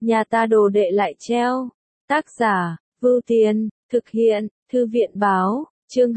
nhà ta đồ đệ lại treo. Tác giả, Vưu Tiên, thực hiện, Thư viện báo, chương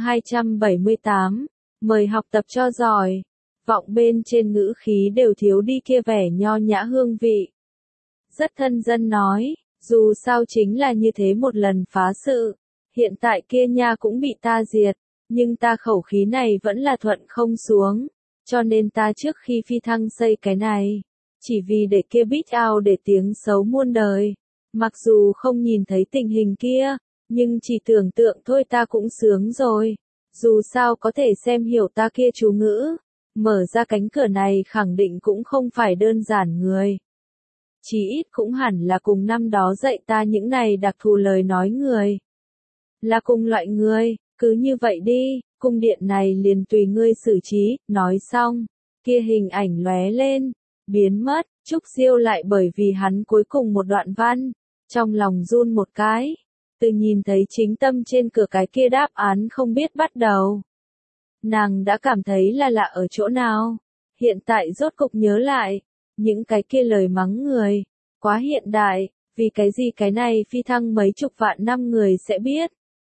278, mời học tập cho giỏi. Vọng bên trên ngữ khí đều thiếu đi kia vẻ nho nhã hương vị. Rất thân dân nói, dù sao chính là như thế một lần phá sự, hiện tại kia nha cũng bị ta diệt, nhưng ta khẩu khí này vẫn là thuận không xuống, cho nên ta trước khi phi thăng xây cái này, chỉ vì để kia bít ao để tiếng xấu muôn đời. Mặc dù không nhìn thấy tình hình kia, nhưng chỉ tưởng tượng thôi ta cũng sướng rồi. Dù sao có thể xem hiểu ta kia chú ngữ, mở ra cánh cửa này khẳng định cũng không phải đơn giản người. Chí ít cũng hẳn là cùng năm đó dạy ta những này đặc thù lời nói người. Là cùng loại người, cứ như vậy đi, cung điện này liền tùy ngươi xử trí, nói xong, kia hình ảnh lóe lên, biến mất, Trúc Diêu lại bởi vì hắn cuối cùng một đoạn văn, trong lòng run một cái, từ nhìn thấy chính tâm trên cửa cái kia đáp án không biết bắt đầu. Nàng đã cảm thấy là lạ ở chỗ nào, hiện tại rốt cục nhớ lại, những cái kia lời mắng người, quá hiện đại, vì cái gì cái này phi thăng mấy chục vạn năm người sẽ biết.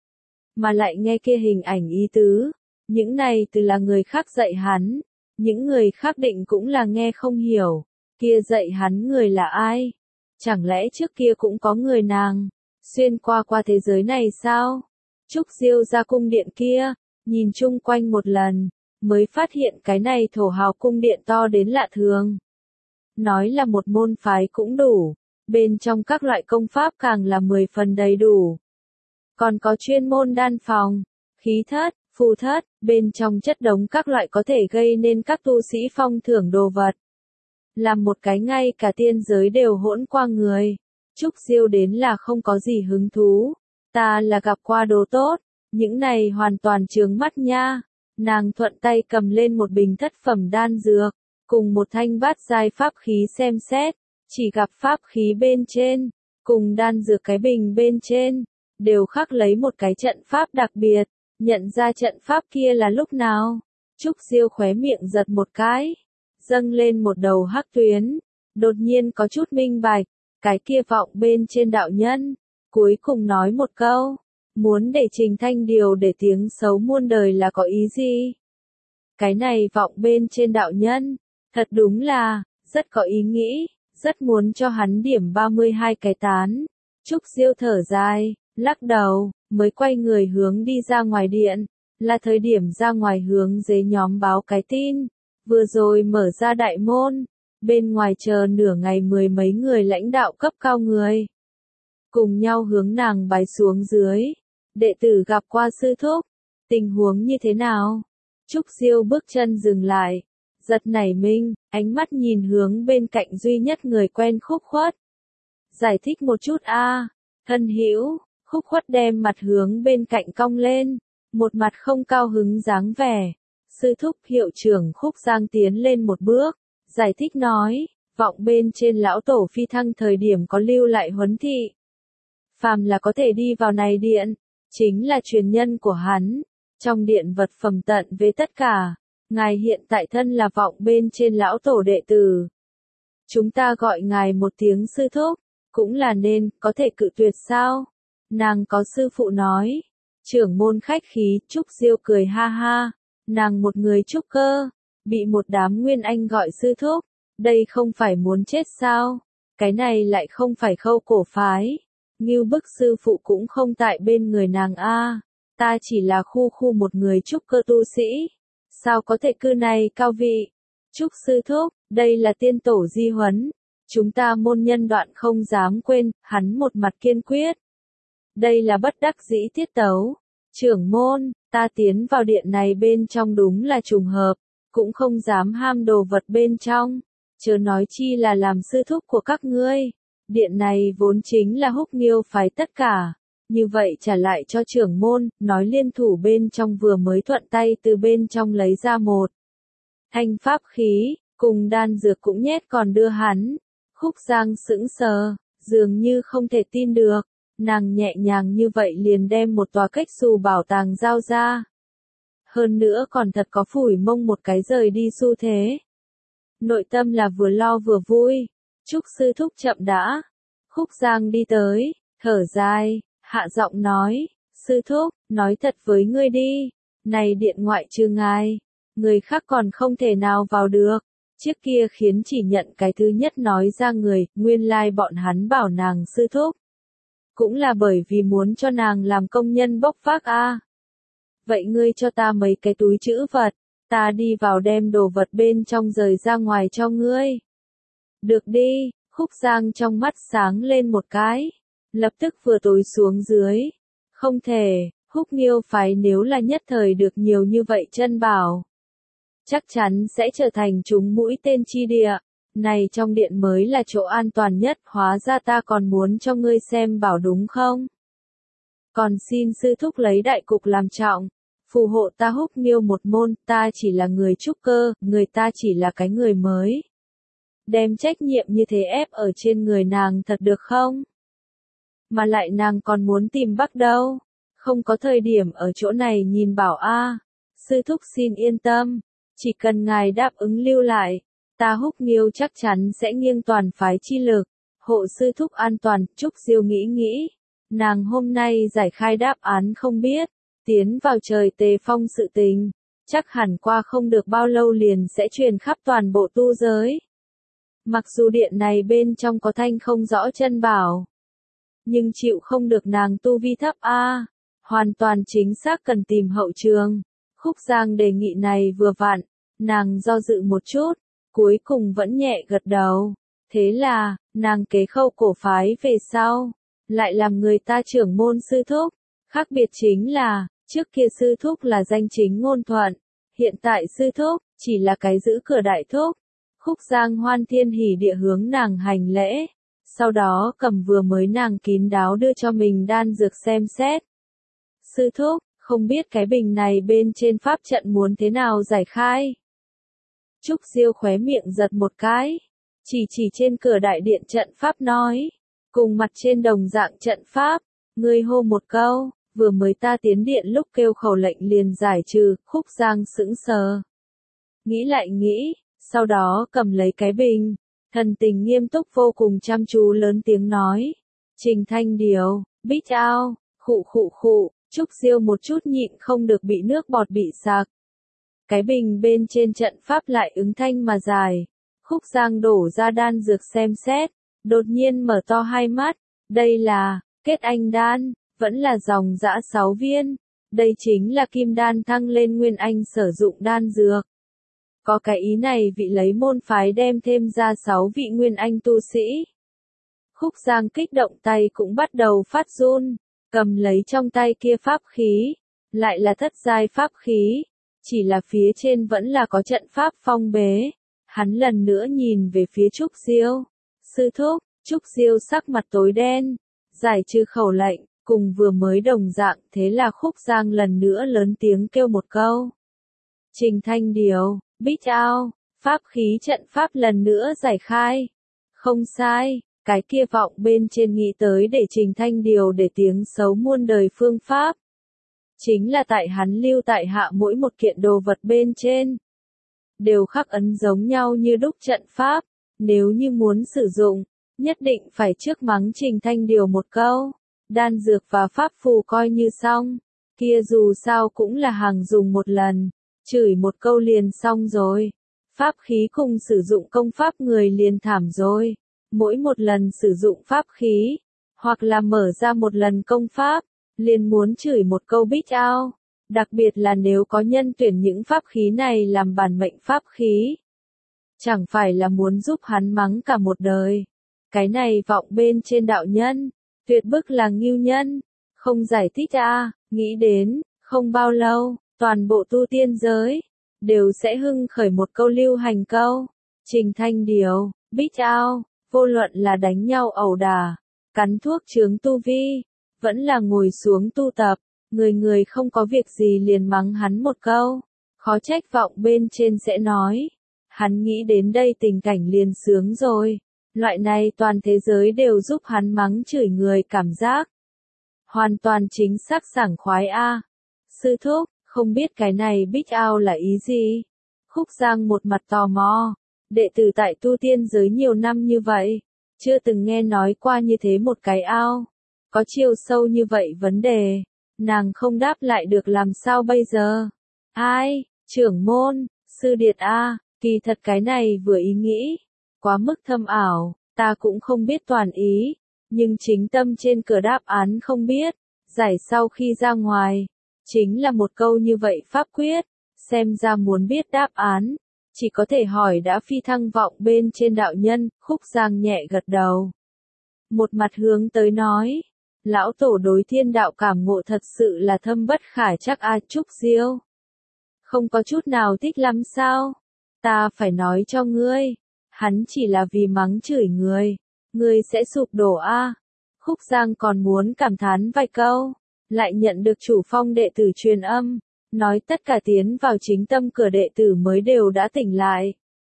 Mà lại nghe kia hình ảnh ý tứ, những này từ là người khác dạy hắn, những người khác định cũng là nghe không hiểu, kia dạy hắn người là ai? Chẳng lẽ trước kia cũng có người nàng, xuyên qua thế giới này sao? Trúc Diêu ra cung điện kia, nhìn chung quanh một lần, mới phát hiện cái này thổ hào cung điện to đến lạ thường. Nói là một môn phái cũng đủ, bên trong các loại công pháp càng là 10 phần đầy đủ. Còn có chuyên môn đan phòng, khí thất, phù thất, bên trong chất đống các loại có thể gây nên các tu sĩ phong thưởng đồ vật. Làm một cái ngay cả tiên giới đều hỗn qua người, Trúc Diêu đến là không có gì hứng thú. Ta là gặp qua đồ tốt, những này hoàn toàn chướng mắt nha. Nàng thuận tay cầm lên một bình thất phẩm đan dược, cùng một thanh bát giai pháp khí xem xét, chỉ gặp pháp khí bên trên, cùng đan dược cái bình bên trên, đều khắc lấy một cái trận pháp đặc biệt, nhận ra trận pháp kia là lúc nào. Trúc Diêu khóe miệng giật một cái, dâng lên một đầu hắc tuyến, đột nhiên có chút minh bạch, cái kia vọng bên trên đạo nhân, cuối cùng nói một câu, muốn để Trình Thanh Điều để tiếng xấu muôn đời là có ý gì? Cái này vọng bên trên đạo nhân, thật đúng là, rất có ý nghĩ, rất muốn cho hắn điểm 32 cái tán. Trúc Diêu thở dài, lắc đầu, mới quay người hướng đi ra ngoài điện, là thời điểm ra ngoài hướng dưới nhóm báo cái tin, vừa rồi mở ra đại môn, bên ngoài chờ nửa ngày 10 mấy người lãnh đạo cấp cao người. Cùng nhau hướng nàng bái xuống dưới, đệ tử gặp qua sư thúc, tình huống như thế nào? Trúc Diêu bước chân dừng lại, giật nảy mình, ánh mắt nhìn hướng bên cạnh duy nhất người quen Khúc Khuất. Giải thích một chút a, thân hữu. Khúc Khuất đem mặt hướng bên cạnh cong lên, một mặt không cao hứng dáng vẻ. Sư thúc hiệu trưởng Khúc Giang tiến lên một bước, giải thích nói, vọng bên trên lão tổ phi thăng thời điểm có lưu lại huấn thị. Phàm là có thể đi vào này điện, chính là truyền nhân của hắn, trong điện vật phẩm tận về tất cả, ngài hiện tại thân là vọng bên trên lão tổ đệ tử. Chúng ta gọi ngài một tiếng sư thúc, cũng là nên, có thể cự tuyệt sao? Nàng có sư phụ nói, trưởng môn khách khí, Trúc Diêu cười ha ha, nàng một người trúc cơ, bị một đám nguyên anh gọi sư thúc, đây không phải muốn chết sao, cái này lại không phải khâu cổ phái, Ngưu Bức sư phụ cũng không tại bên người nàng a, ta chỉ là khu một người trúc cơ tu sĩ, sao có thể cư này cao vị, Trúc sư thúc, đây là tiên tổ di huấn, chúng ta môn nhân đoạn không dám quên, hắn một mặt kiên quyết. Đây là bất đắc dĩ tiết tấu. Trưởng môn, ta tiến vào điện này bên trong đúng là trùng hợp, cũng không dám ham đồ vật bên trong, chớ nói chi là làm sư thúc của các ngươi. Điện này vốn chính là Húc Nghiêu phái tất cả, như vậy trả lại cho trưởng môn, nói liên thủ bên trong vừa mới thuận tay từ bên trong lấy ra một thanh pháp khí, cùng đan dược cũng nhét còn đưa hắn. Khúc Giang sững sờ, dường như không thể tin được. Nàng nhẹ nhàng như vậy liền đem một tòa cách xù bảo tàng giao ra. Hơn nữa còn thật có phủi mông một cái rời đi xu thế. Nội tâm là vừa lo vừa vui. Trúc sư thúc chậm đã. Khúc Giang đi tới, thở dài, hạ giọng nói, sư thúc, nói thật với ngươi đi, này điện ngoại trừ ngài, người khác còn không thể nào vào được. Trước kia khiến chỉ nhận cái thứ nhất nói ra người, nguyên lai bọn hắn bảo nàng sư thúc. Cũng là bởi vì muốn cho nàng làm công nhân bốc vác a. Vậy ngươi cho ta mấy cái túi trữ vật, ta đi vào đem đồ vật bên trong rời ra ngoài cho ngươi. Được đi, Khúc Giang trong mắt sáng lên một cái, lập tức vừa tối xuống dưới. Không thể, Húc Nghiêu phái nếu là nhất thời được nhiều như vậy chân bảo, chắc chắn sẽ trở thành chúng mũi tên chi địa. Này trong điện mới là chỗ an toàn nhất, hóa ra ta còn muốn cho ngươi xem bảo đúng không? Còn xin sư thúc lấy đại cục làm trọng, phù hộ ta Húc Nghiêu một môn, ta chỉ là người trúc cơ, người ta chỉ là cái người mới. Đem trách nhiệm như thế ép ở trên người nàng thật được không? Mà lại nàng còn muốn tìm Bắc đâu? Không có thời điểm ở chỗ này nhìn bảo a. Sư thúc xin yên tâm, chỉ cần ngài đáp ứng lưu lại, ta Húc Nghiêu chắc chắn sẽ nghiêng toàn phái chi lực, hộ sư thúc an toàn. Trúc Diêu nghĩ nghĩ, nàng hôm nay giải khai đáp án không biết, tiến vào trời Tề Phong sự tình, chắc hẳn qua không được bao lâu liền sẽ truyền khắp toàn bộ tu giới. Mặc dù điện này bên trong có thanh không rõ chân bảo, nhưng chịu không được nàng tu vi thấp a, hoàn toàn chính xác cần tìm hậu trường. Khúc Giang đề nghị này vừa vặn, nàng do dự một chút, cuối cùng vẫn nhẹ gật đầu. Thế là, nàng kế Khâu cổ phái về sau, lại làm người ta trưởng môn sư thúc. Khác biệt chính là, trước kia sư thúc là danh chính ngôn thuận, hiện tại sư thúc chỉ là cái giữ cửa đại thúc. Khúc Giang hoan thiên hỉ địa hướng nàng hành lễ, sau đó cầm vừa mới nàng kín đáo đưa cho mình đan dược xem xét. Sư thúc, không biết cái bình này bên trên pháp trận muốn thế nào giải khai? Trúc Diêu khóe miệng giật một cái, chỉ trên cửa đại điện trận pháp nói, cùng mặt trên đồng dạng trận pháp, ngươi hô một câu, vừa mới ta tiến điện lúc kêu khẩu lệnh liền giải trừ. Khúc Giang sững sờ, nghĩ lại nghĩ, sau đó cầm lấy cái bình, thần tình nghiêm túc vô cùng chăm chú lớn tiếng nói, Trình Thanh Điều, Bích Ao, khụ khụ khụ. Trúc Diêu một chút nhịn không được bị nước bọt bị sặc. Cái bình bên trên trận pháp lại ứng thanh mà dài. Khúc Giang đổ ra đan dược xem xét, đột nhiên mở to hai mắt, đây là kết anh đan, vẫn là dòng dã 6 viên. Đây chính là kim đan thăng lên nguyên anh sử dụng đan dược. Có cái ý này vị lấy môn phái đem thêm ra 6 vị nguyên anh tu sĩ. Khúc Giang kích động tay cũng bắt đầu phát run. Cầm lấy trong tay kia pháp khí, lại là thất giai pháp khí, chỉ là phía trên vẫn là có trận pháp phong bế. Hắn lần nữa nhìn về phía Trúc Diêu. Sư thúc, Trúc Diêu sắc mặt tối đen, giải trừ khẩu lệnh, cùng vừa mới đồng dạng. Thế là Khúc Giang lần nữa lớn tiếng kêu một câu. Trình Thanh Điều, Bích Ao, pháp khí trận pháp lần nữa giải khai. Không sai. Cái kia vọng bên trên nghĩ tới để Trình Thanh Điều để tiếng xấu muôn đời phương pháp. Chính là tại hắn lưu tại hạ mỗi một kiện đồ vật bên trên. Đều khắc ấn giống nhau như đúc trận pháp. Nếu như muốn sử dụng, nhất định phải trước mắng Trình Thanh Điều một câu. Đan dược và pháp phù coi như xong. Kia dù sao cũng là hàng dùng một lần. Chửi một câu liền xong rồi. Pháp khí cùng sử dụng công pháp người liền thảm rồi. Mỗi một lần sử dụng pháp khí, hoặc là mở ra một lần công pháp, liền muốn chửi một câu Bích Ao. Đặc biệt là nếu có nhân tuyển những pháp khí này làm bản mệnh pháp khí. Chẳng phải là muốn giúp hắn mắng cả một đời. Cái này vọng bên trên đạo nhân, tuyệt bức là ngưu nhân. Không giải thích nghĩ đến, không bao lâu, toàn bộ tu tiên giới, đều sẽ hưng khởi một câu lưu hành câu. Trình Thanh Điều, Bích Ao. Vô luận là đánh nhau ẩu đả, cắn thuốc chướng tu vi, vẫn là ngồi xuống tu tập, người người không có việc gì liền mắng hắn một câu. Khó trách vọng bên trên sẽ nói. Hắn nghĩ đến đây tình cảnh liền sướng rồi. Loại này toàn thế giới đều giúp hắn mắng chửi người cảm giác. Hoàn toàn chính xác sảng khoái a. Sư thúc, không biết cái này Bích Ao là ý gì? Khúc Giang một mặt tò mò. Đệ tử tại tu tiên giới nhiều năm như vậy, chưa từng nghe nói qua như thế một cái ao. Có chiều sâu như vậy vấn đề, nàng không đáp lại được làm sao bây giờ? Ai, trưởng môn, sư điệt a, kỳ thật cái này vừa ý nghĩ, quá mức thâm ảo, ta cũng không biết toàn ý, nhưng chính tâm trên cửa đáp án không biết, giải sau khi ra ngoài, chính là một câu như vậy pháp quyết, xem ra muốn biết đáp án, chỉ có thể hỏi đã phi thăng vọng bên trên đạo nhân, Khúc Giang nhẹ gật đầu. Một mặt hướng tới nói, lão tổ đối thiên đạo cảm ngộ thật sự là thâm bất khả chắc a. Trúc Diêu. Không có chút nào thích lắm sao? Ta phải nói cho ngươi, hắn chỉ là vì mắng chửi ngươi sẽ sụp đổ a. Khúc Giang còn muốn cảm thán vài câu, lại nhận được chủ phong đệ tử truyền âm, nói tất cả tiến vào chính tâm cửa đệ tử mới đều đã tỉnh lại.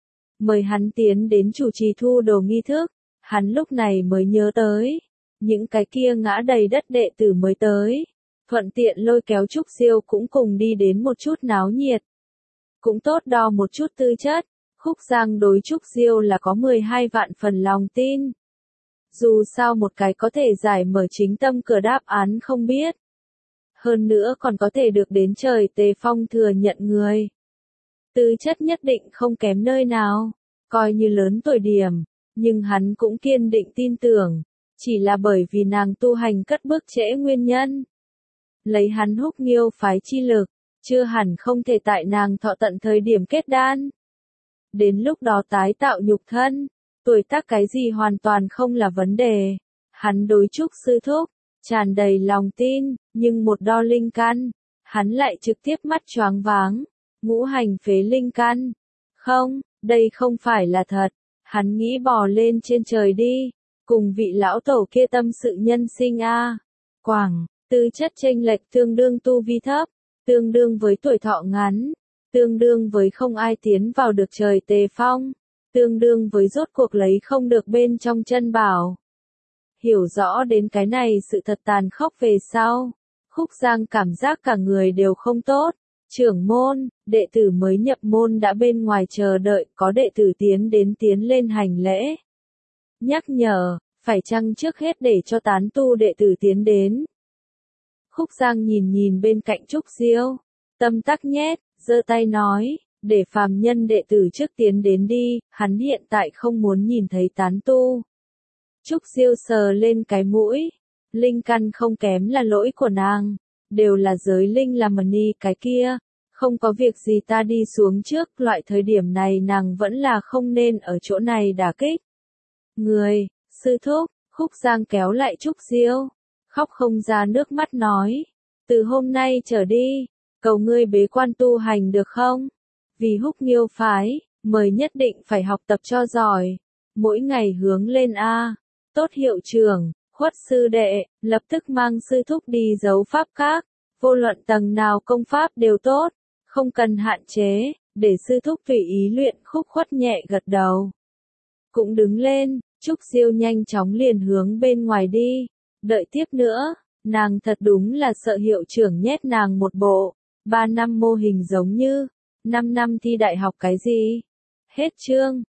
Mời hắn tiến đến chủ trì thu đồ nghi thức, hắn lúc này mới nhớ tới, những cái kia ngã đầy đất đệ tử mới tới, thuận tiện lôi kéo Trúc Diêu cũng cùng đi đến một chút náo nhiệt. Cũng tốt đo một chút tư chất, Khúc Giang đối Trúc Diêu là có 12 vạn phần lòng tin. Dù sao một cái có thể giải mở chính tâm cửa đáp án không biết. Hơn nữa còn có thể được đến trời Tề Phong thừa nhận người. Tư chất nhất định không kém nơi nào, coi như lớn tuổi điểm, nhưng hắn cũng kiên định tin tưởng, chỉ là bởi vì nàng tu hành cất bước trễ nguyên nhân. Lấy hắn Húc Nghiêu phái chi lực, chưa hẳn không thể tại nàng thọ tận thời điểm kết đan. Đến lúc đó tái tạo nhục thân, tuổi tác cái gì hoàn toàn không là vấn đề. Hắn đối Trúc sư thúc, tràn đầy lòng tin, nhưng một đo linh căn, hắn lại trực tiếp mắt choáng váng, ngũ hành phế linh căn. Không, đây không phải là thật, hắn nghĩ bò lên trên trời đi, cùng vị lão tổ kia tâm sự nhân sinh a. Quảng, tư chất chênh lệch tương đương tu vi thấp, tương đương với tuổi thọ ngắn, tương đương với không ai tiến vào được trời Tề Phong, tương đương với rốt cuộc lấy không được bên trong chân bảo. Hiểu rõ đến cái này sự thật tàn khốc về sau, Khúc Giang cảm giác cả người đều không tốt. Trưởng môn, đệ tử mới nhập môn đã bên ngoài chờ đợi, có đệ tử tiến lên hành lễ. Nhắc nhở, phải chăng trước hết để cho tán tu đệ tử tiến đến. Khúc Giang nhìn bên cạnh Trúc Diêu, tâm tắc nhét, giơ tay nói, để phàm nhân đệ tử trước tiến đến đi, hắn hiện tại không muốn nhìn thấy tán tu. Trúc Diêu sờ lên cái mũi, linh căn không kém là lỗi của nàng, đều là giới linh làm mani cái kia, không có việc gì ta đi xuống trước, loại thời điểm này nàng vẫn là không nên ở chỗ này đả kích. Người, sư thúc, Khúc Giang kéo lại Trúc Diêu, khóc không ra nước mắt nói, từ hôm nay trở đi, cầu ngươi bế quan tu hành được không? Vì Húc Nghiêu phái, mời nhất định phải học tập cho giỏi, mỗi ngày hướng lên a. Tốt hiệu trưởng, Khuất sư đệ, lập tức mang sư thúc đi giấu pháp các, vô luận tầng nào công pháp đều tốt, không cần hạn chế, để sư thúc tùy ý luyện. Khúc Khuất nhẹ gật đầu. Cũng đứng lên, Trúc Diêu nhanh chóng liền hướng bên ngoài đi, đợi tiếp nữa, nàng thật đúng là sợ hiệu trưởng nhét nàng một bộ, 3 năm mô hình giống như, 5 năm thi đại học cái gì. Hết chương.